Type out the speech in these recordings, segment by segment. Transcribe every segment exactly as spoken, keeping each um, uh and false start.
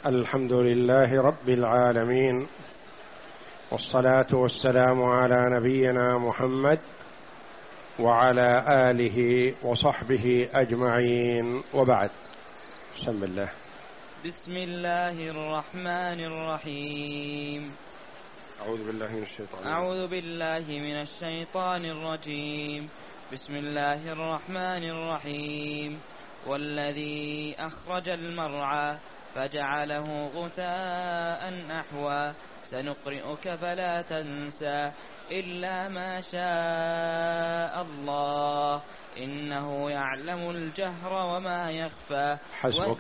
الحمد لله رب العالمين، والصلاة والسلام على نبينا محمد وعلى آله وصحبه أجمعين، وبعد. بسم الله. بسم الله الرحمن الرحيم. أعوذ بالله من الشيطان أعوذ بالله من الشيطان الرجيم. بسم الله الرحمن الرحيم. والذي أخرج المرعى فجعله غثاء أحوى سنقرئك فلا تنسى إلا ما شاء الله إنه يعلم الجهر وما يخفى. حسبك.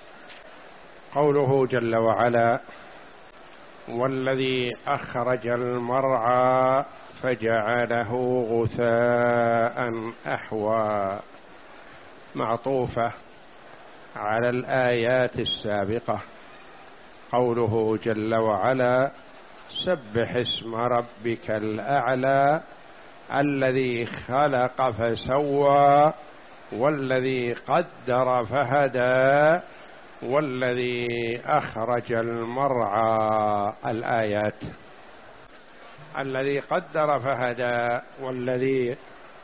قوله جل وعلا: والذي أخرج المرعى فجعله غثاء أحوى، معطوفة على الآيات السابقة. قوله جل وعلا: سبح اسم ربك الأعلى الذي خلق فسوى والذي قدر فهدى والذي أخرج المرعى. الآيات: الذي قدر فهدى، والذي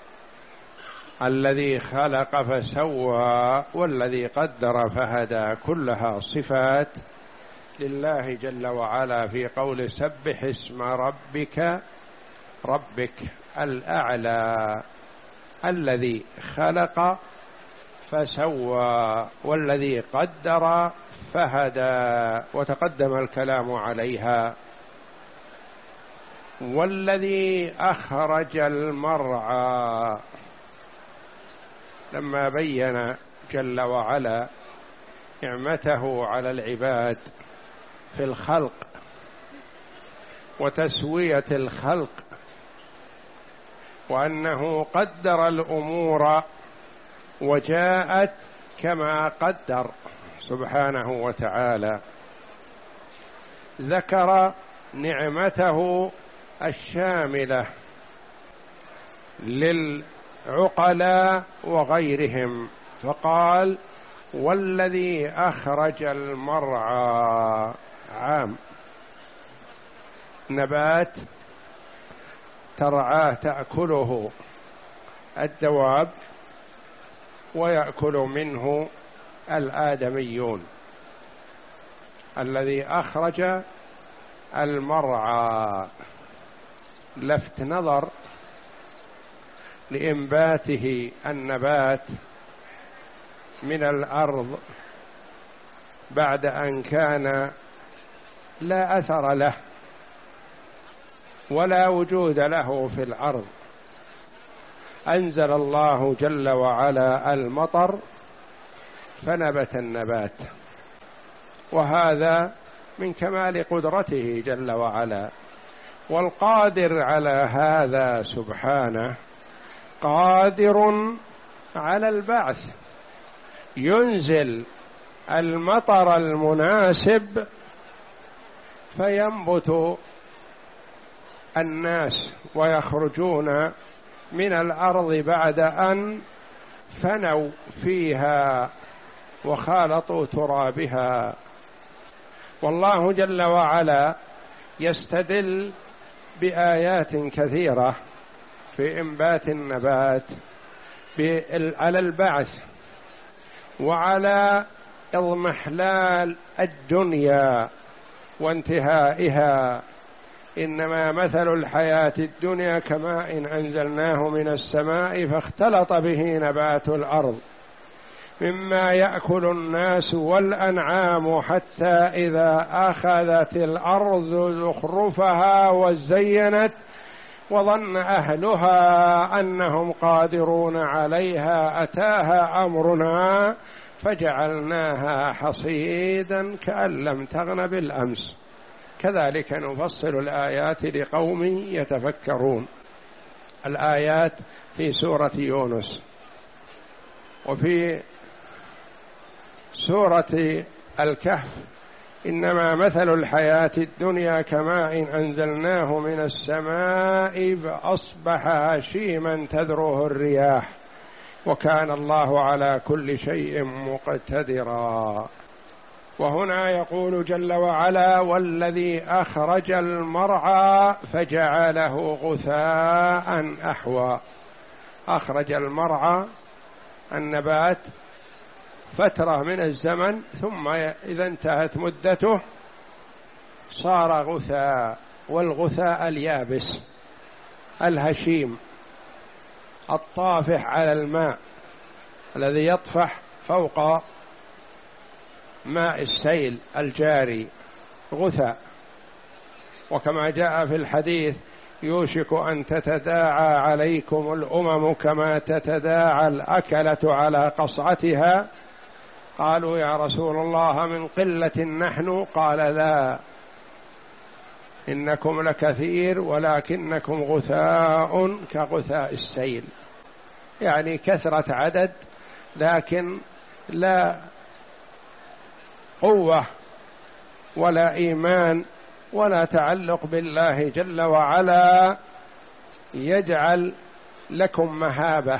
الذي خلق فسوى، والذي قدر فهدى، كلها صفات لله جل وعلا في قول سبح اسم ربك ربك الأعلى الذي خلق فسوى والذي قدر فهدى، وتقدم الكلام عليها. والذي أخرج المرعى، لما بين جل وعلا نعمته على العباد في الخلق وتسوية الخلق، وأنه قدر الأمور وجاءت كما قدر سبحانه وتعالى، ذكر نعمته الشاملة للعقلاء وغيرهم، فقال: والذي أخرج المرعى. عام، نبات ترعاه تأكله الدواب ويأكل منه الآدميون. الذي أخرج المرعى لفت نظر لإنباته النبات من الأرض بعد أن كان لا أثر له ولا وجود له في الأرض. أنزل الله جل وعلا المطر فنبت النبات، وهذا من كمال قدرته جل وعلا. والقادر على هذا سبحانه قادر على البعث، ينزل المطر المناسب فينبت الناس ويخرجون من الأرض بعد أن فنوا فيها وخالطوا ترابها. والله جل وعلا يستدل بآيات كثيرة في إنبات النبات على البعث وعلى اضمحلال الدنيا وانتهائها. إنما مثل الحياة الدنيا كماء أنزلناه من السماء فاختلط به نبات الأرض مما يأكل الناس والأنعام حتى إذا أخذت الأرض زخرفها وزينت وظن أهلها أنهم قادرون عليها أتاها أمرنا فجعلناها حصيدا كأن لم تغن بالأمس. كذلك نفصل الآيات لقوم يتفكرون. الآيات في سورة يونس وفي سورة الكهف: إنما مثل الحياة الدنيا كماء أنزلناه من السماء فأصبح هشيما تذروه الرياح وكان الله على كل شيء مقتدرا. وهنا يقول جل وعلا: والذي أخرج المرعى فجعله غثاء أحوى. أخرج المرعى النبات فترة من الزمن، ثم إذا انتهت مدته صار غثاء. والغثاء اليابس الهشيم الطافح على الماء الذي يطفح فوق ماء السيل الجاري غثاء. وكما جاء في الحديث: يوشك أن تتداعى عليكم الأمم كما تتداعى الأكلة على قصعتها. قالوا: يا رسول الله من قلة نحن؟ قال: لا، إنكم لكثير ولكنكم غثاء كغثاء السيل. يعني كثرة عدد لكن لا قوة ولا إيمان ولا تعلق بالله جل وعلا يجعل لكم مهابة.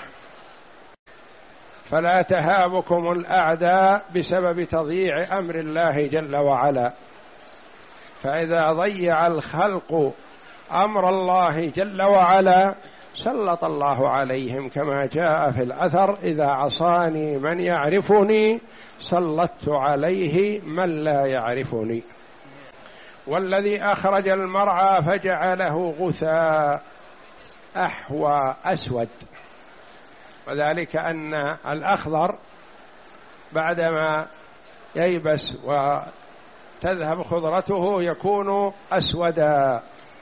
فلا تهابكم الأعداء بسبب تضييع أمر الله جل وعلا. فإذا ضيع الخلق أمر الله جل وعلا سلط الله عليهم، كما جاء في الأثر: إذا عصاني من يعرفني سلطت عليه من لا يعرفني. والذي أخرج المرعى فجعله غثاء أحوى أسود. وذلك أن الأخضر بعدما ييبس وتذهب خضرته يكون أسودا.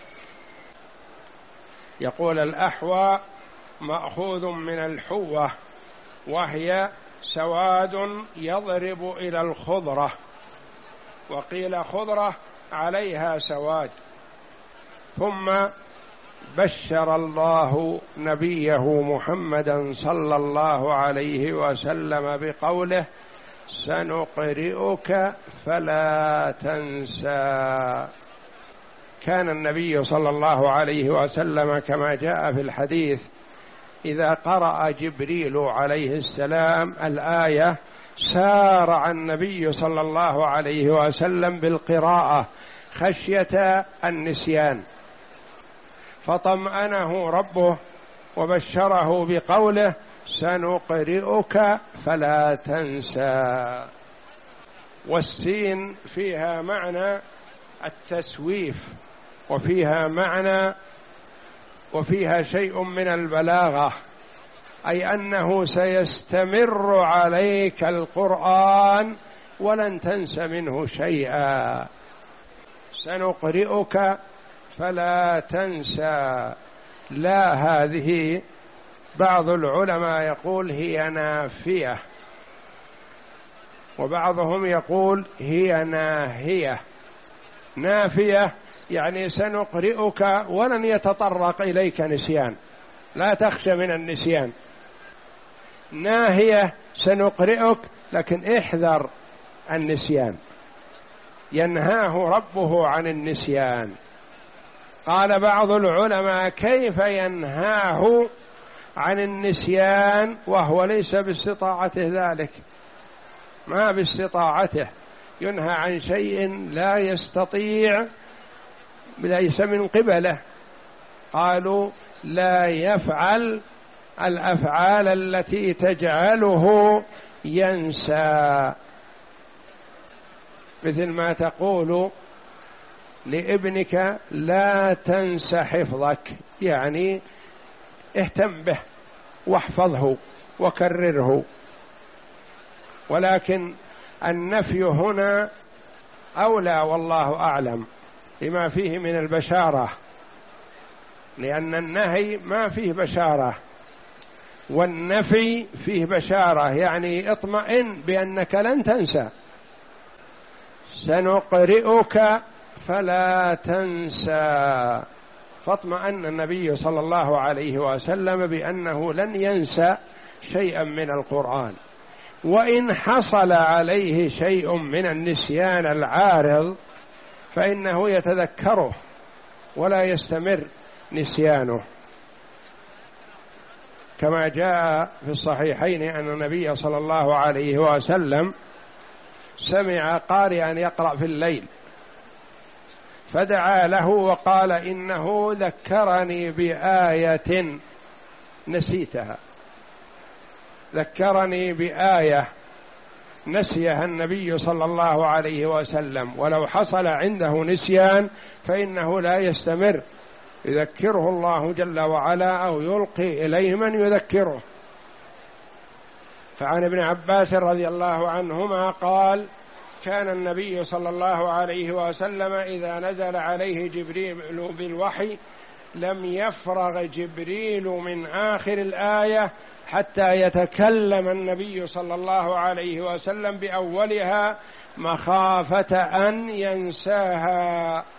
يقول: الأحوى مأخوذ من الحوة، وهي سواد يضرب إلى الخضرة، وقيل خضرة عليها سواد. ثم بشر الله نبيه محمدا صلى الله عليه وسلم بقوله: سنقرئك فلا تنسى. كان النبي صلى الله عليه وسلم كما جاء في الحديث إذا قرأ جبريل عليه السلام الآية سارع النبي صلى الله عليه وسلم بالقراءة خشية النسيان، فطمأنه ربه وبشره بقوله: سنقرئك فلا تنسى. والسين فيها معنى التسويف، وفيها معنى وفيها شيء من البلاغة، أي أنه سيستمر عليك القرآن ولن تنس منه شيئا. سنقرئك فلا تنسى. لا، هذه بعض العلماء يقول هي نافية، وبعضهم يقول هي ناهية. نافية يعني سنقرئك ولن يتطرق إليك نسيان، لا تخشى من النسيان. ناهية سنقرئك لكن احذر النسيان، ينهاه ربه عن النسيان. قال بعض العلماء: كيف ينهاه عن النسيان وهو ليس باستطاعته ذلك؟ ما باستطاعته، ينهى عن شيء لا يستطيع، ليس من قبله. قالوا: لا يفعل الأفعال التي تجعله ينسى، مثل ما تقول لابنك: لا تنس حفظك، يعني اهتم به واحفظه وكرره. ولكن النفي هنا أولى والله أعلم لما فيه من البشارة، لأن النهي ما فيه بشارة والنفي فيه بشارة، يعني اطمئن بأنك لن تنسى. سنقرئك فلا تنسى، فاطمأن النبي صلى الله عليه وسلم بأنه لن ينسى شيئا من القرآن، وإن حصل عليه شيء من النسيان العارض فإنه يتذكره ولا يستمر نسيانه، كما جاء في الصحيحين أن النبي صلى الله عليه وسلم سمع قارئا يقرأ في الليل فدعا له وقال إنه ذكرني بآية نسيتها، ذكرني بآية نسيها النبي صلى الله عليه وسلم، ولو حصل عنده نسيان فإنه لا يستمر، يذكره الله جل وعلا أو يلقي إليه من يذكره. فعن ابن عباس رضي الله عنهما قال كان النبي صلى الله عليه وسلم إذا نزل عليه جبريل بالوحي لم يفرغ جبريل من آخر الآية حتى يتكلم النبي صلى الله عليه وسلم بأولها مخافة أن ينساها،